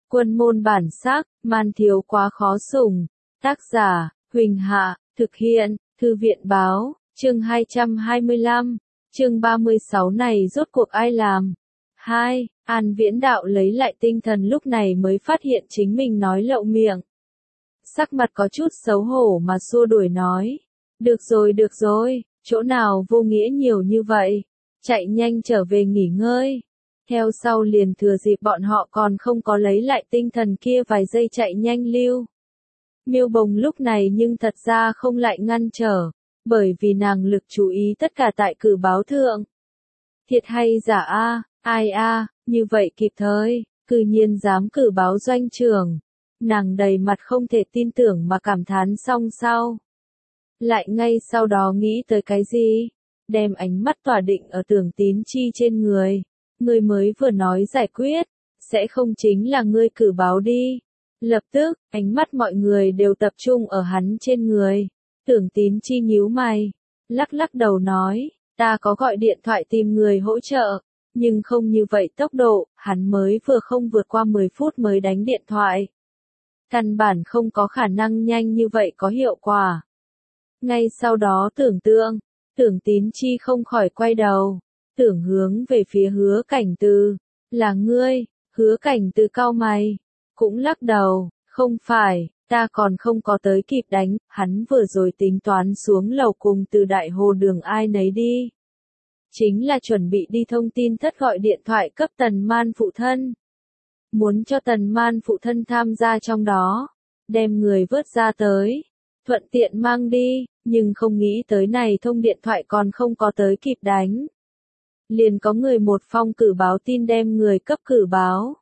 Quân môn bản sắc, man thiếu quá khó sủng. Tác giả, Huỳnh Hạ, thực hiện, Thư viện báo, chương 225, chương 36 này rốt cuộc ai làm? 2. An Viễn Đạo lấy lại tinh thần lúc này mới phát hiện chính mình nói lậu miệng. Sắc mặt có chút xấu hổ mà xua đuổi nói. Được rồi, chỗ nào vô nghĩa nhiều như vậy, chạy nhanh trở về nghỉ ngơi. Theo sau liền thừa dịp bọn họ còn không có lấy lại tinh thần kia vài giây chạy nhanh lưu. Miêu Bồng lúc này nhưng thật ra không lại ngăn trở, bởi vì nàng lực chú ý tất cả tại cử báo thượng. Thiệt hay giả a, ai a, như vậy kịp thời, cư nhiên dám cử báo doanh trưởng. Nàng đầy mặt không thể tin tưởng mà cảm thán xong sau. Lại ngay sau đó nghĩ tới cái gì? Đem ánh mắt tỏa định ở Tưởng Tín Chi trên người. Ngươi mới vừa nói giải quyết, sẽ không chính là ngươi cử báo đi. Lập tức, ánh mắt mọi người đều tập trung ở hắn trên người. Tưởng Tín Chi nhíu mày, lắc đầu nói, ta có gọi điện thoại tìm người hỗ trợ, nhưng không như vậy tốc độ, hắn mới vừa không vượt qua 10 phút mới đánh điện thoại. Căn bản không có khả năng nhanh như vậy có hiệu quả. Ngay sau đó Tưởng Tín Chi không khỏi quay đầu, tưởng hướng về phía Hứa Cảnh Từ, là ngươi? Hứa Cảnh Từ cau mày, cũng lắc đầu, không phải, ta còn không có tới kịp đánh, hắn vừa rồi tính toán xuống lầu cùng từ Đại Hồ Đường ai nấy đi. Chính là chuẩn bị đi thông tin thất gọi điện thoại cấp Tần Man phụ thân. Muốn cho Tần Man phụ thân tham gia trong đó, đem người vớt ra tới, thuận tiện mang đi, nhưng không nghĩ tới này thông điện thoại còn không có tới kịp đánh. Liền có người một phong cử báo tin đem người cấp cử báo.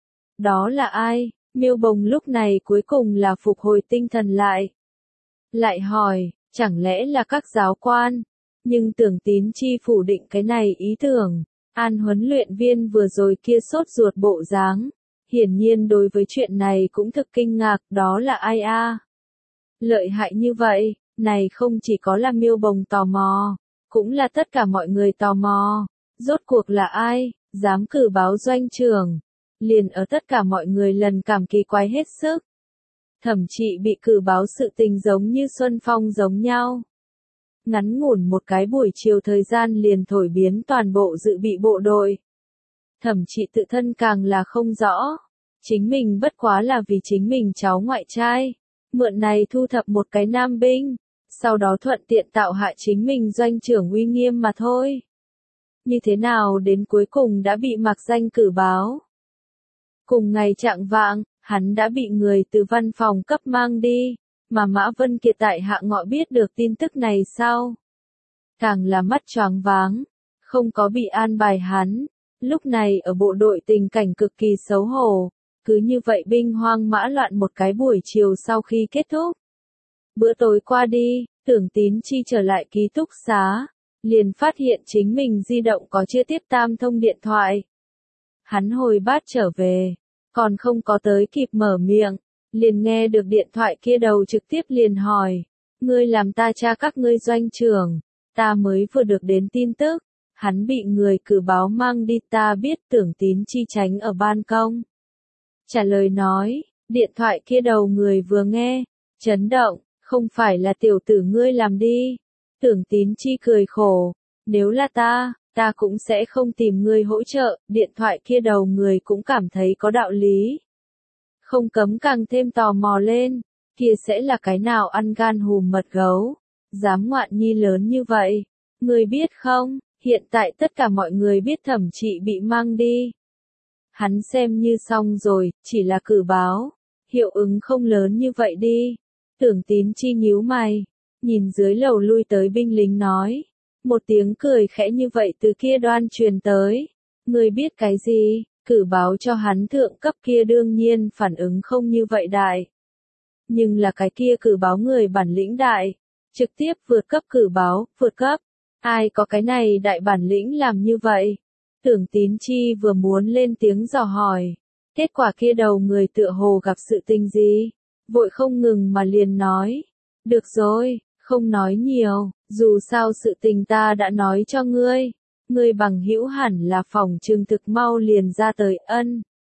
Đó là ai? Miêu Bồng lúc này cuối cùng là phục hồi tinh thần lại. Lại hỏi, chẳng lẽ là các giáo quan? Nhưng Tưởng Tín Chi phủ định cái này ý tưởng. An huấn luyện viên vừa rồi kia sốt ruột bộ dáng. Hiển nhiên đối với chuyện này cũng thực kinh ngạc, đó là ai a? Lợi hại như vậy, này không chỉ có là Miêu Bồng tò mò, cũng là tất cả mọi người tò mò. Rốt cuộc là ai, dám cử báo doanh trưởng? Liền ở tất cả mọi người lần cảm kỳ quái hết sức. Thẩm Trị bị cử báo sự tình giống như Xuân Phong giống nhau. Ngắn ngủn một cái buổi chiều thời gian liền thổi biến toàn bộ dự bị bộ đội. Thẩm Trị tự thân càng là không rõ. Chính mình bất quá là vì chính mình cháu ngoại trai. Mượn này thu thập một cái nam binh. Sau đó thuận tiện tạo hạ chính mình doanh trưởng uy nghiêm mà thôi. Như thế nào đến cuối cùng đã bị mặc danh cử báo. Cùng ngày trạng vạng, hắn đã bị người từ văn phòng cấp mang đi, mà Mã Vân Kiệt tại Hạ Ngọ biết được tin tức này sau. Càng là mắt choáng váng, không có bị an bài hắn, lúc này ở bộ đội tình cảnh cực kỳ xấu hổ, cứ như vậy binh hoang mã loạn một cái buổi chiều sau khi kết thúc. Bữa tối qua đi, Tưởng Tín Chi trở lại ký túc xá, liền phát hiện chính mình di động có chưa tiếp tam thông điện thoại. Hắn hồi bát trở về, còn không có tới kịp mở miệng, liền nghe được điện thoại kia đầu trực tiếp liền hỏi, ngươi làm ta tra các ngươi doanh trưởng, ta mới vừa được đến tin tức, hắn bị người cử báo mang đi, ta biết. Tưởng Tín Chi tránh ở ban công. Trả lời nói, điện thoại kia đầu người vừa nghe, chấn động, không phải là tiểu tử ngươi làm đi. Tưởng Tín Chi cười khổ, nếu là ta cũng sẽ không tìm ngươi hỗ trợ. Điện thoại kia đầu người cũng cảm thấy có đạo lý. Không cấm càng thêm tò mò lên, kia sẽ là cái nào ăn gan hùm mật gấu, dám ngoạn nhi lớn như vậy. Ngươi biết không, hiện tại tất cả mọi người biết Thẩm Trị bị mang đi. Hắn xem như xong rồi, chỉ là cử báo, hiệu ứng không lớn như vậy đi. Tưởng Tín Chi nhíu mày, nhìn dưới lầu lui tới binh lính nói. Một tiếng cười khẽ như vậy từ kia đoan truyền tới. Ngươi biết cái gì? Cử báo cho hắn thượng cấp kia đương nhiên phản ứng không như vậy đại. Nhưng là cái kia cử báo người bản lĩnh đại. Trực tiếp vượt cấp cử báo, vượt cấp. Ai có cái này đại bản lĩnh làm như vậy? Tưởng Tín Chi vừa muốn lên tiếng dò hỏi. Kết quả kia đầu người tựa hồ gặp sự tình gì? Vội không ngừng mà liền nói. Được rồi, không nói nhiều, dù sao sự tình ta đã nói cho ngươi. Ngươi bằng hữu hẳn là phòng trừng thực mau liền ra tới. Ân.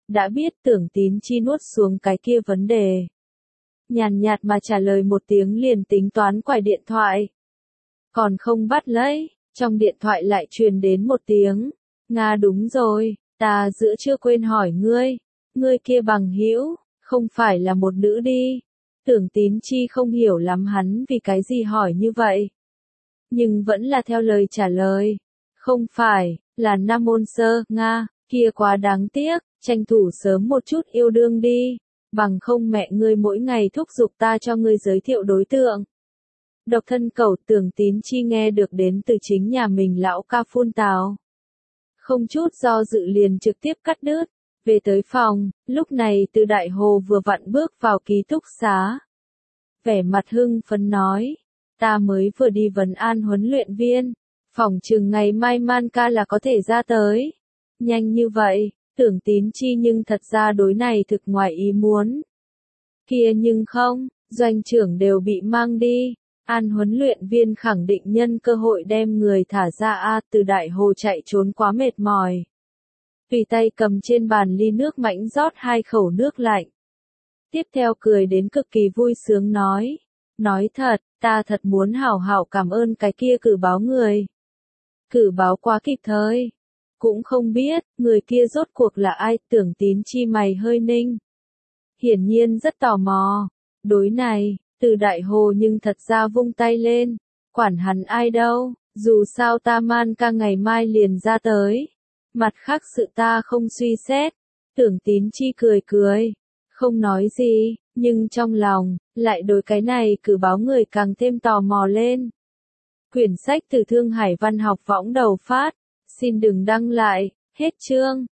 đã biết Tưởng Tín Chi nuốt xuống cái kia vấn đề. Nhàn nhạt mà trả lời một tiếng liền tính toán quải điện thoại. Còn không bắt lấy, trong điện thoại lại truyền đến một tiếng. Nga đúng rồi, ta giữa chưa quên hỏi ngươi kia bằng hữu, không phải là một nữ đi. Tưởng Tín Chi không hiểu lắm hắn vì cái gì hỏi như vậy. Nhưng vẫn là theo lời trả lời. Không phải, là nam môn sơ, Nga, kia quá đáng tiếc, tranh thủ sớm một chút yêu đương đi. Bằng không mẹ ngươi mỗi ngày thúc giục ta cho ngươi giới thiệu đối tượng. Độc thân cẩu Tưởng Tín Chi nghe được đến từ chính nhà mình lão ca phun tào. Không chút do dự liền trực tiếp cắt đứt. Về tới phòng, lúc này Từ Đại Hồ vừa vặn bước vào ký túc xá. Vẻ mặt hưng phấn nói, ta mới vừa đi vấn an huấn luyện viên, phỏng chừng ngày mai Man ca là có thể ra tới. Nhanh như vậy, Tưởng Tín Chi nhưng thật ra đối này thực ngoài ý muốn. Kia nhưng không, doanh trưởng đều bị mang đi. An huấn luyện viên khẳng định nhân cơ hội đem người thả ra Từ Đại Hồ chạy trốn quá mệt mỏi. Tùy tay cầm trên bàn ly nước mãnh rót 2 khẩu nước lạnh. Tiếp theo cười đến cực kỳ vui sướng nói thật, ta thật muốn hảo hảo cảm ơn cái kia cử báo người. Cử báo quá kịp thời. Cũng không biết, người kia rốt cuộc là ai, Tưởng Tín Chi mày hơi ninh. Hiển nhiên rất tò mò. Đối này, Từ Đại Hồ nhưng thật ra vung tay lên. Quản hắn ai đâu, dù sao ta Man ca ngày mai liền ra tới. Mặt khác sự ta không suy xét. Tưởng Tín Chi cười. Không nói gì, nhưng trong lòng, lại đối cái này cử báo người càng thêm tò mò lên. Quyển sách từ Thương Hải Văn học võng đầu phát. Xin đừng đăng lại, hết chương.